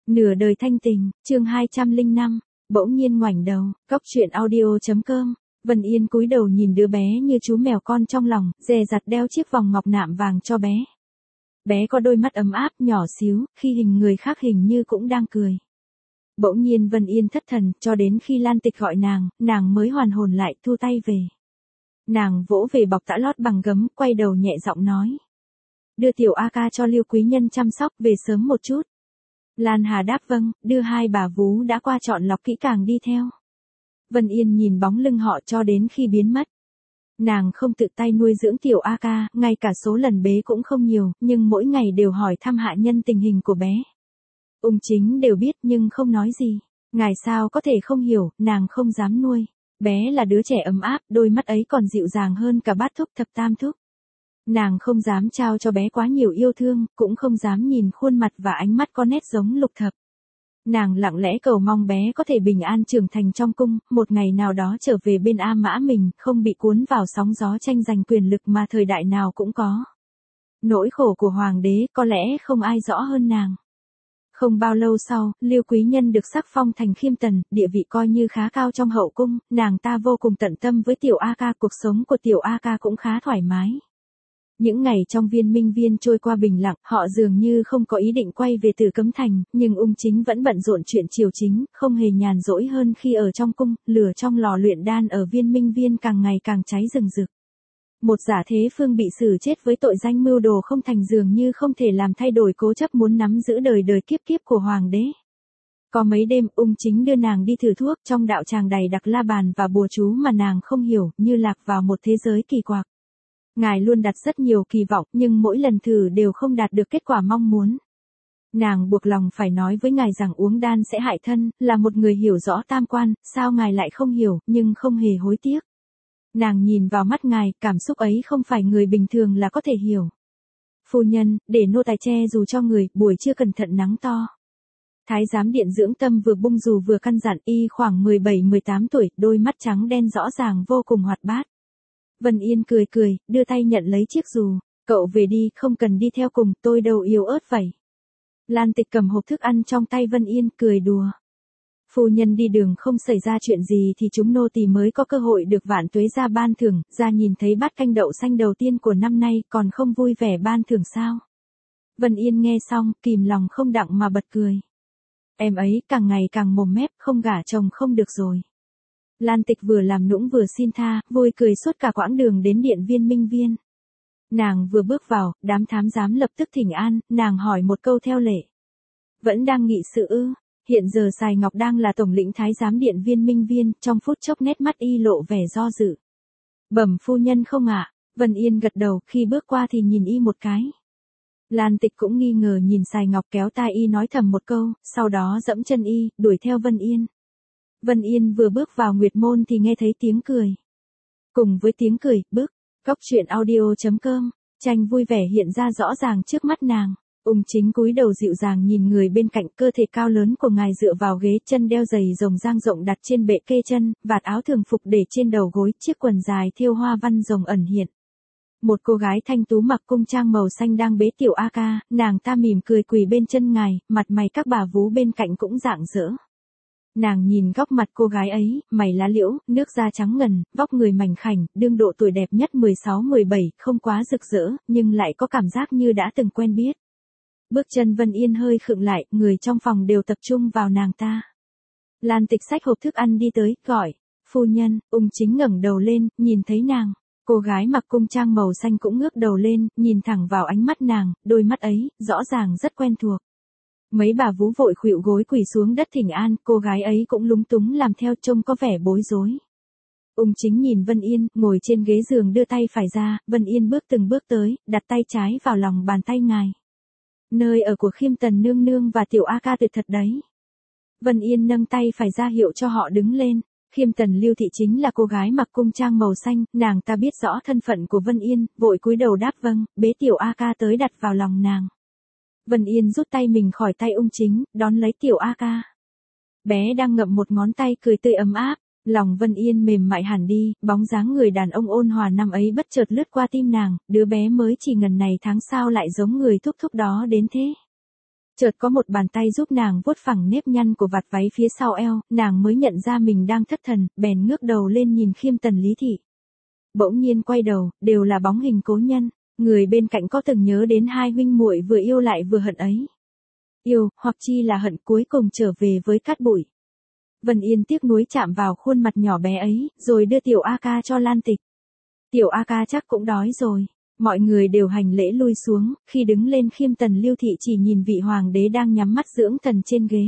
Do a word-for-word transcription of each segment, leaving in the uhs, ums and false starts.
Nửa đời thanh tình, chương hai trăm lẻ năm, bỗng nhiên ngoảnh đầu, cóc truyện audio.com. Vân Yên cúi đầu nhìn đứa bé như chú mèo con trong lòng, dè dặt đeo chiếc vòng ngọc nạm vàng cho bé. Bé có đôi mắt ấm áp nhỏ xíu, khi hình người khác hình như cũng đang cười. Bỗng nhiên Vân Yên thất thần, cho đến khi Lan Tịch gọi nàng, nàng mới hoàn hồn lại, thu tay về. Nàng vỗ về bọc tã lót bằng gấm, quay đầu nhẹ giọng nói. Đưa tiểu A ca cho Lưu quý nhân chăm sóc, về sớm một chút. Lan Hà đáp vâng, đưa hai bà vú đã qua chọn lọc kỹ càng đi theo. Vân Yên nhìn bóng lưng họ cho đến khi biến mất. Nàng không tự tay nuôi dưỡng tiểu A ca, ngay cả số lần bế cũng không nhiều, nhưng mỗi ngày đều hỏi thăm hạ nhân tình hình của bé. Ung Chính đều biết nhưng không nói gì. Ngài sao có thể không hiểu, nàng không dám nuôi. Bé là đứa trẻ ấm áp, đôi mắt ấy còn dịu dàng hơn cả bát thúc thập tam thúc. Nàng không dám trao cho bé quá nhiều yêu thương, cũng không dám nhìn khuôn mặt và ánh mắt có nét giống Lục Thập. Nàng lặng lẽ cầu mong bé có thể bình an trưởng thành trong cung, một ngày nào đó trở về bên A Mã mình, không bị cuốn vào sóng gió tranh giành quyền lực mà thời đại nào cũng có. Nỗi khổ của hoàng đế có lẽ không ai rõ hơn nàng. Không bao lâu sau, Lưu quý nhân được sắc phong thành khiêm tần, địa vị coi như khá cao trong hậu cung, nàng ta vô cùng tận tâm với tiểu A ca, cuộc sống của tiểu A ca cũng khá thoải mái. Những ngày trong Viên Minh Viên trôi qua bình lặng, họ dường như không có ý định quay về Tử Cấm Thành, nhưng Ung Chính vẫn bận rộn chuyện triều chính, không hề nhàn rỗi hơn khi ở trong cung, lửa trong lò luyện đan ở Viên Minh Viên càng ngày càng cháy rừng rực. Một giả thế phương bị xử chết với tội danh mưu đồ không thành dường như không thể làm thay đổi cố chấp muốn nắm giữ đời đời kiếp kiếp của hoàng đế. Có mấy đêm, Ung Chính đưa nàng đi thử thuốc, trong đạo tràng đầy đặc la bàn và bùa chú mà nàng không hiểu, như lạc vào một thế giới kỳ quặc. Ngài luôn đặt rất nhiều kỳ vọng, nhưng mỗi lần thử đều không đạt được kết quả mong muốn. Nàng buộc lòng phải nói với ngài rằng uống đan sẽ hại thân, là một người hiểu rõ tam quan, sao ngài lại không hiểu, nhưng không hề hối tiếc. Nàng nhìn vào mắt ngài, cảm xúc ấy không phải người bình thường là có thể hiểu. Phu nhân, để nô tài che dù cho người, buổi trưa cẩn thận nắng to. Thái giám điện dưỡng tâm vừa bung dù vừa căn dặn, y khoảng mười bảy mười tám tuổi, đôi mắt trắng đen rõ ràng vô cùng hoạt bát. Vân Yên cười cười, đưa tay nhận lấy chiếc dù, cậu về đi, không cần đi theo cùng, tôi đâu yếu ớt vậy. Lan Tịch cầm hộp thức ăn trong tay Vân Yên, cười đùa. Phu nhân đi đường không xảy ra chuyện gì thì chúng nô tỳ mới có cơ hội được vạn tuế gia ban thưởng, ra nhìn thấy bát canh đậu xanh đầu tiên của năm nay, còn không vui vẻ ban thưởng sao. Vân Yên nghe xong, kìm lòng không đặng mà bật cười. Em ấy càng ngày càng mồm mép, không gả chồng không được rồi. Lan Tịch vừa làm nũng vừa xin tha, vui cười suốt cả quãng đường đến điện Viên Minh Viên. Nàng vừa bước vào, đám thám giám lập tức thỉnh an, nàng hỏi một câu theo lệ. Vẫn đang nghị sự ư? Hiện giờ Sài Ngọc đang là tổng lĩnh thái giám điện Viên Minh Viên, trong phút chốc nét mắt y lộ vẻ do dự. Bẩm phu nhân không ạ? Vân Yên gật đầu, khi bước qua thì nhìn y một cái. Lan Tịch cũng nghi ngờ nhìn Sài Ngọc, kéo tai y nói thầm một câu, sau đó dẫm chân y, đuổi theo Vân Yên. Vân Yên vừa bước vào Nguyệt Môn thì nghe thấy tiếng cười. Cùng với tiếng cười, bước, cóc truyện audio.com, tranh vui vẻ hiện ra rõ ràng trước mắt nàng. Ung Chính cúi đầu dịu dàng nhìn người bên cạnh, cơ thể cao lớn của ngài dựa vào ghế, chân đeo giày rồng dang rộng đặt trên bệ kê chân, vạt áo thường phục để trên đầu gối, chiếc quần dài thêu hoa văn rồng ẩn hiện. Một cô gái thanh tú mặc cung trang màu xanh đang bế tiểu A ca, nàng ta mỉm cười quỳ bên chân ngài, mặt mày các bà vú bên cạnh cũng rạng rỡ. Nàng nhìn góc mặt cô gái ấy, mày lá liễu, nước da trắng ngần, vóc người mảnh khảnh, đương độ tuổi đẹp nhất mười sáu mười bảy, không quá rực rỡ, nhưng lại có cảm giác như đã từng quen biết. Bước chân Vân Yên hơi khựng lại, người trong phòng đều tập trung vào nàng ta. Lan Tịch xách hộp thức ăn đi tới, gọi, phu nhân. Ung Chính ngẩng đầu lên, nhìn thấy nàng. Cô gái mặc cung trang màu xanh cũng ngước đầu lên, nhìn thẳng vào ánh mắt nàng, đôi mắt ấy, rõ ràng rất quen thuộc. Mấy bà vú vội khuỵu gối quỳ xuống đất thỉnh an, cô gái ấy cũng lúng túng làm theo, trông có vẻ bối rối. Ung Chính nhìn Vân Yên, ngồi trên ghế giường đưa tay phải ra, Vân Yên bước từng bước tới, đặt tay trái vào lòng bàn tay ngài. Nơi ở của Khiêm Tần nương nương và tiểu A ca tuyệt thật đấy. Vân Yên nâng tay phải ra hiệu cho họ đứng lên. Khiêm Tần Lưu Thị chính là cô gái mặc cung trang màu xanh, nàng ta biết rõ thân phận của Vân Yên, vội cúi đầu đáp vâng, bế tiểu A ca tới đặt vào lòng nàng. Vân Yên rút tay mình khỏi tay Ung Chính, đón lấy tiểu A ca. Bé đang ngậm một ngón tay cười tươi ấm áp, lòng Vân Yên mềm mại hẳn đi, bóng dáng người đàn ông ôn hòa năm ấy bất chợt lướt qua tim nàng, đứa bé mới chỉ ngần này tháng sao lại giống người thúc thúc đó đến thế. Chợt có một bàn tay giúp nàng vuốt phẳng nếp nhăn của vạt váy phía sau eo, nàng mới nhận ra mình đang thất thần, bèn ngước đầu lên nhìn Khiêm Tần Lý Thị. Bỗng nhiên quay đầu, đều là bóng hình cố nhân, người bên cạnh có từng nhớ đến hai huynh muội vừa yêu lại vừa hận ấy. Yêu, hoặc chi là hận cuối cùng trở về với cát bụi. Vân Yên tiếc nuối chạm vào khuôn mặt nhỏ bé ấy, rồi đưa tiểu A Ca cho Lan Tịch. Tiểu A Ca chắc cũng đói rồi. Mọi người đều hành lễ lui xuống, khi đứng lên Khiêm Tần Lưu Thị chỉ nhìn vị hoàng đế đang nhắm mắt dưỡng thần trên ghế.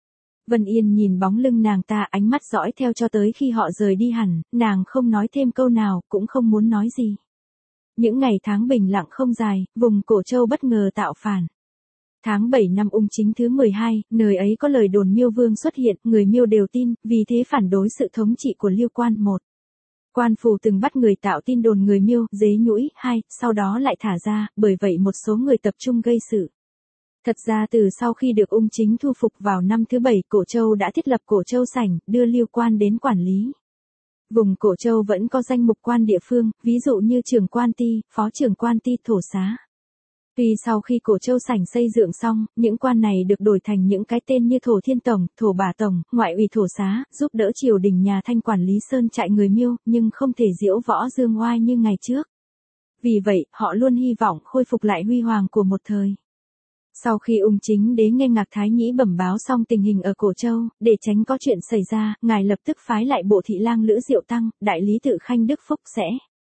Vân Yên nhìn bóng lưng nàng ta, ánh mắt dõi theo cho tới khi họ rời đi hẳn, nàng không nói thêm câu nào, cũng không muốn nói gì. Những ngày tháng bình lặng không dài, vùng Cổ Châu bất ngờ tạo phản. Tháng bảy năm Ung Chính thứ mười hai, nơi ấy có lời đồn Miêu Vương xuất hiện, người Miêu đều tin, vì thế phản đối sự thống trị của Liêu Quan. Một. Quan phủ từng bắt người tạo tin đồn người Miêu, dế nhũi, hai, sau đó lại thả ra, bởi vậy một số người tập trung gây sự. Thật ra từ sau khi được Ung Chính thu phục vào năm thứ bảy, Cổ Châu đã thiết lập Cổ Châu Sảnh, đưa Liêu Quan đến quản lý. Vùng Cổ Châu vẫn có danh mục quan địa phương, ví dụ như trưởng quan ty, phó trưởng quan ty, thổ xá. Tuy sau khi Cổ Châu Sảnh xây dựng xong, những quan này được đổi thành những cái tên như Thổ Thiên Tổng, Thổ Bà Tổng, Ngoại ủy Thổ Xá, giúp đỡ triều đình nhà Thanh quản lý sơn trại người Miêu, nhưng không thể diễu võ dương oai như ngày trước. Vì vậy, họ luôn hy vọng khôi phục lại huy hoàng của một thời. Sau khi Ung Chính đế nghe Ngạc Thái Nhĩ bẩm báo xong tình hình ở Cổ Châu, để tránh có chuyện xảy ra, ngài lập tức phái lại bộ thị lang Lữ Diệu Tăng, đại lý tự Khanh Đức Phúc sẽ.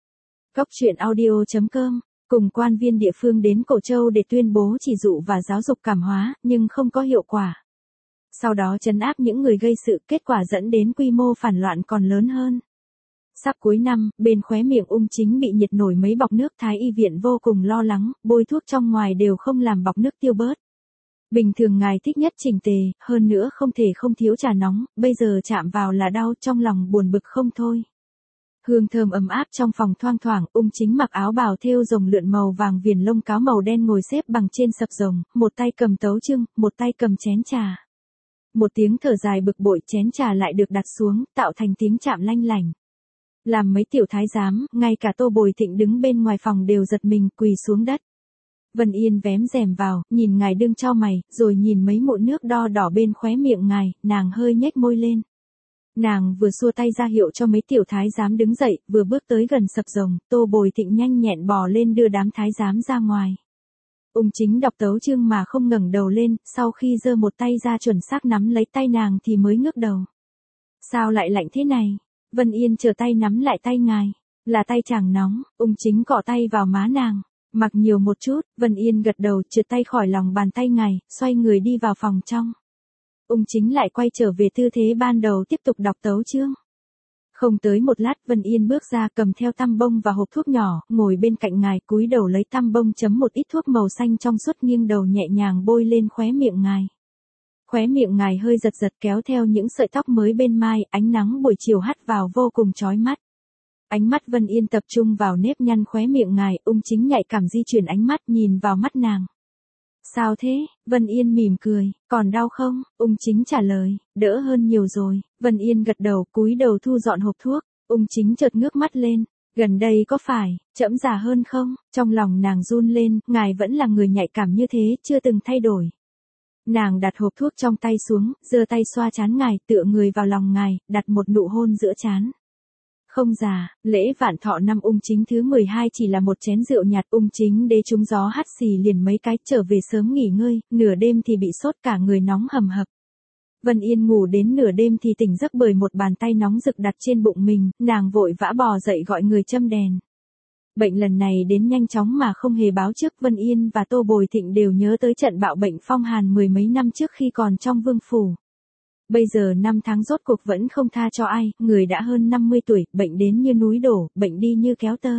Góc truyện audio chấm com cùng quan viên địa phương đến Cổ Châu để tuyên bố chỉ dụ và giáo dục cảm hóa, nhưng không có hiệu quả. Sau đó trấn áp những người gây sự, kết quả dẫn đến quy mô phản loạn còn lớn hơn. Sắp cuối năm, bên khóe miệng Ung Chính bị nhiệt nổi mấy bọc nước, Thái y viện vô cùng lo lắng, bôi thuốc trong ngoài đều không làm bọc nước tiêu bớt. Bình thường ngài thích nhất chỉnh tề, hơn nữa không thể không thiếu trà nóng, bây giờ chạm vào là đau, trong lòng buồn bực không thôi. Hương thơm ấm áp trong phòng thoang thoảng, Ung Chính mặc áo bào thêu rồng lượn màu vàng viền lông cáo màu đen ngồi xếp bằng trên sập rồng, một tay cầm tấu chương, một tay cầm chén trà. Một tiếng thở dài bực bội, chén trà lại được đặt xuống, tạo thành tiếng chạm lanh lảnh. Làm mấy tiểu thái giám, ngay cả Tô Bồi Thịnh đứng bên ngoài phòng đều giật mình, quỳ xuống đất. Vân Yên vém rèm vào, nhìn ngài đương chau mày, rồi nhìn mấy mụn nước đo đỏ bên khóe miệng ngài, nàng hơi nhếch môi lên. Nàng vừa xua tay ra hiệu cho mấy tiểu thái giám đứng dậy, vừa bước tới gần sập rồng, Tô Bồi Thịnh nhanh nhẹn bò lên đưa đám thái giám ra ngoài. Ung Chính đọc tấu chương mà không ngẩng đầu lên, sau khi giơ một tay ra chuẩn xác nắm lấy tay nàng thì mới ngước đầu. Sao lại lạnh thế này? Vân Yên chờ tay nắm lại tay ngài. Là tay chàng nóng. Ung Chính cọ tay vào má nàng. Mặc nhiều một chút, Vân Yên gật đầu, trượt tay khỏi lòng bàn tay ngài, xoay người đi vào phòng trong. Ung Chính lại quay trở về tư thế ban đầu tiếp tục đọc tấu chương. Không tới một lát, Vân Yên bước ra cầm theo tăm bông và hộp thuốc nhỏ, ngồi bên cạnh ngài, cúi đầu lấy tăm bông chấm một ít thuốc màu xanh trong suốt, nghiêng đầu nhẹ nhàng bôi lên khóe miệng ngài. Khóe miệng ngài hơi giật giật kéo theo những sợi tóc mới bên mai, ánh nắng buổi chiều hắt vào vô cùng chói mắt. Ánh mắt Vân Yên tập trung vào nếp nhăn khóe miệng ngài, Ung Chính nhạy cảm di chuyển ánh mắt nhìn vào mắt nàng. Sao thế? Vân Yên mỉm cười, còn đau không? Ung Chính trả lời, đỡ hơn nhiều rồi. Vân Yên gật đầu, cúi đầu thu dọn hộp thuốc. Ung Chính chợt ngước mắt lên, gần đây có phải, trẫm già hơn không? Trong lòng nàng run lên, ngài vẫn là người nhạy cảm như thế, chưa từng thay đổi. Nàng đặt hộp thuốc trong tay xuống, giơ tay xoa trán ngài, tựa người vào lòng ngài, đặt một nụ hôn giữa trán. Không già, lễ vạn thọ năm Ung Chính thứ mười hai chỉ là một chén rượu nhạt. Ung Chính đế trúng gió hắt xì liền mấy cái, trở về sớm nghỉ ngơi, nửa đêm thì bị sốt cả người nóng hầm hập. Vân Yên ngủ đến nửa đêm thì tỉnh giấc bởi một bàn tay nóng rực đặt trên bụng mình, nàng vội vã bò dậy gọi người châm đèn. Bệnh lần này đến nhanh chóng mà không hề báo trước. Vân Yên và Tô Bồi Thịnh đều nhớ tới trận bạo bệnh phong hàn mười mấy năm trước khi còn trong vương phủ. Bây giờ năm tháng rốt cuộc vẫn không tha cho ai, người đã hơn năm mươi tuổi, bệnh đến như núi đổ, bệnh đi như kéo tơ.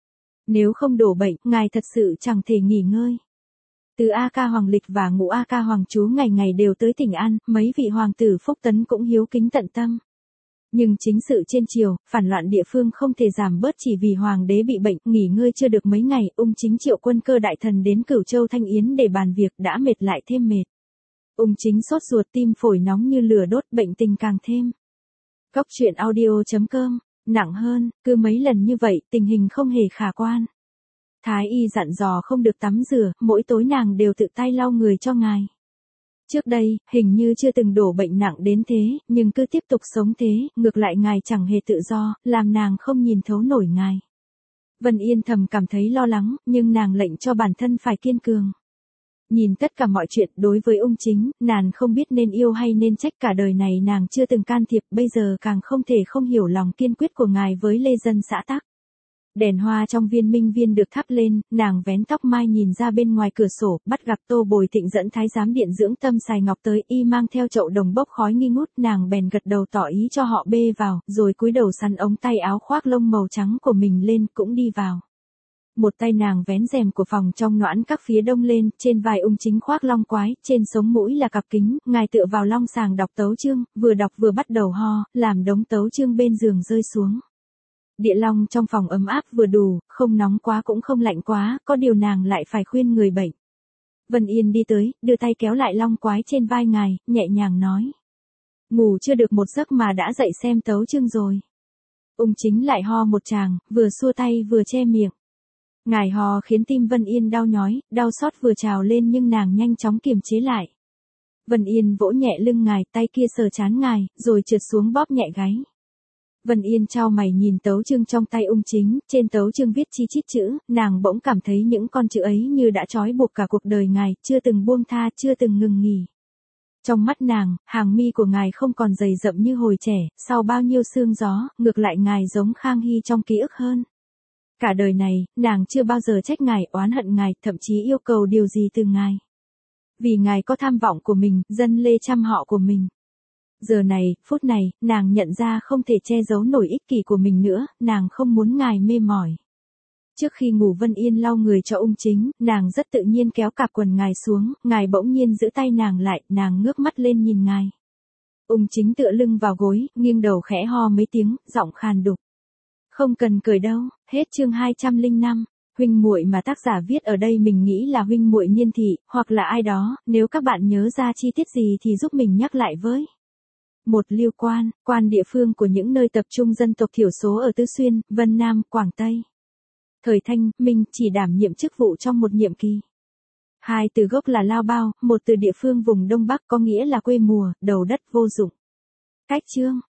Nếu không đổ bệnh, ngài thật sự chẳng thể nghỉ ngơi. Từ A Ca Hoàng Lịch và Ngũ A Ca Hoàng Chú ngày ngày đều tới Thỉnh An, mấy vị hoàng tử Phúc Tấn cũng hiếu kính tận tâm. Nhưng chính sự trên triều, phản loạn địa phương không thể giảm bớt chỉ vì hoàng đế bị bệnh, nghỉ ngơi chưa được mấy ngày, Ung Chính triệu quân cơ đại thần đến Cửu Châu Thanh Yến để bàn việc, đã mệt lại thêm mệt. Ung Chính sốt ruột, tim phổi nóng như lửa đốt, bệnh tình càng thêm. Góc truyện audio chấm com, nặng hơn, cứ mấy lần như vậy, tình hình không hề khả quan. Thái y dặn dò không được tắm rửa, mỗi tối nàng đều tự tay lau người cho ngài. Trước đây, hình như chưa từng đổ bệnh nặng đến thế, nhưng cứ tiếp tục sống thế, ngược lại ngài chẳng hề tự do, làm nàng không nhìn thấu nổi ngài. Vân Yên thầm cảm thấy lo lắng, nhưng nàng lệnh cho bản thân phải kiên cường. Nhìn tất cả mọi chuyện đối với Ung Chính, nàng không biết nên yêu hay nên trách, cả đời này nàng chưa từng can thiệp, bây giờ càng không thể không hiểu lòng kiên quyết của ngài với lê dân xã Tắc. Đèn hoa trong viên minh viên được thắp lên, nàng vén tóc mai nhìn ra bên ngoài cửa sổ, bắt gặp Tô Bồi Thịnh dẫn thái giám điện dưỡng Tâm Sài Ngọc tới, y mang theo chậu đồng bốc khói nghi ngút, nàng bèn gật đầu tỏ ý cho họ bê vào, rồi cúi đầu sắn ống tay áo khoác lông màu trắng của mình lên, cũng đi vào. Một tay nàng vén rèm của phòng trong noãn các phía đông lên, trên vai Ung Chính khoác long quái, trên sống mũi là cặp kính, ngài tựa vào long sàng đọc tấu chương, vừa đọc vừa bắt đầu ho, làm đống tấu chương bên giường rơi xuống. Địa long trong phòng ấm áp vừa đủ, không nóng quá cũng không lạnh quá, có điều nàng lại phải khuyên người bệnh. Vân Yên đi tới, đưa tay kéo lại long quái trên vai ngài, nhẹ nhàng nói. Ngủ chưa được một giấc mà đã dậy xem tấu chương rồi. Ung Chính lại ho một tràng, vừa xua tay vừa che miệng. Ngài ho khiến tim Vân Yên đau nhói, đau xót vừa trào lên nhưng nàng nhanh chóng kiềm chế lại. Vân Yên vỗ nhẹ lưng ngài, tay kia sờ trán ngài, rồi trượt xuống bóp nhẹ gáy. Vân Yên chau mày nhìn tấu chương trong tay Ung Chính, trên tấu chương viết chi chít chữ, nàng bỗng cảm thấy những con chữ ấy như đã trói buộc cả cuộc đời ngài, chưa từng buông tha, chưa từng ngừng nghỉ. Trong mắt nàng, hàng mi của ngài không còn dày rậm như hồi trẻ, sau bao nhiêu sương gió, ngược lại ngài giống Khang Hy trong ký ức hơn. Cả đời này, nàng chưa bao giờ trách ngài, oán hận ngài, thậm chí yêu cầu điều gì từ ngài. Vì ngài có tham vọng của mình, dân lê trăm họ của mình. Giờ này, phút này, nàng nhận ra không thể che giấu nổi ích kỷ của mình nữa, nàng không muốn ngài mê mỏi. Trước khi ngủ Vân Yên lau người cho Ung Chính, nàng rất tự nhiên kéo cạp quần ngài xuống, ngài bỗng nhiên giữ tay nàng lại, nàng ngước mắt lên nhìn ngài. Ung Chính tựa lưng vào gối, nghiêng đầu khẽ ho mấy tiếng, giọng khàn đục. Không cần cười đâu, hết chương hai trăm lẻ năm. Huynh muội mà tác giả viết ở đây mình nghĩ là huynh muội Niên Thị, hoặc là ai đó, nếu các bạn nhớ ra chi tiết gì thì giúp mình nhắc lại với. Một Liêu quan, quan địa phương của những nơi tập trung dân tộc thiểu số ở Tứ Xuyên, Vân Nam, Quảng Tây. Thời Thanh, Minh chỉ đảm nhiệm chức vụ trong một nhiệm kỳ. Hai từ gốc là Lao Bao, một từ địa phương vùng Đông Bắc có nghĩa là quê mùa, đầu đất vô dụng. Cách chương.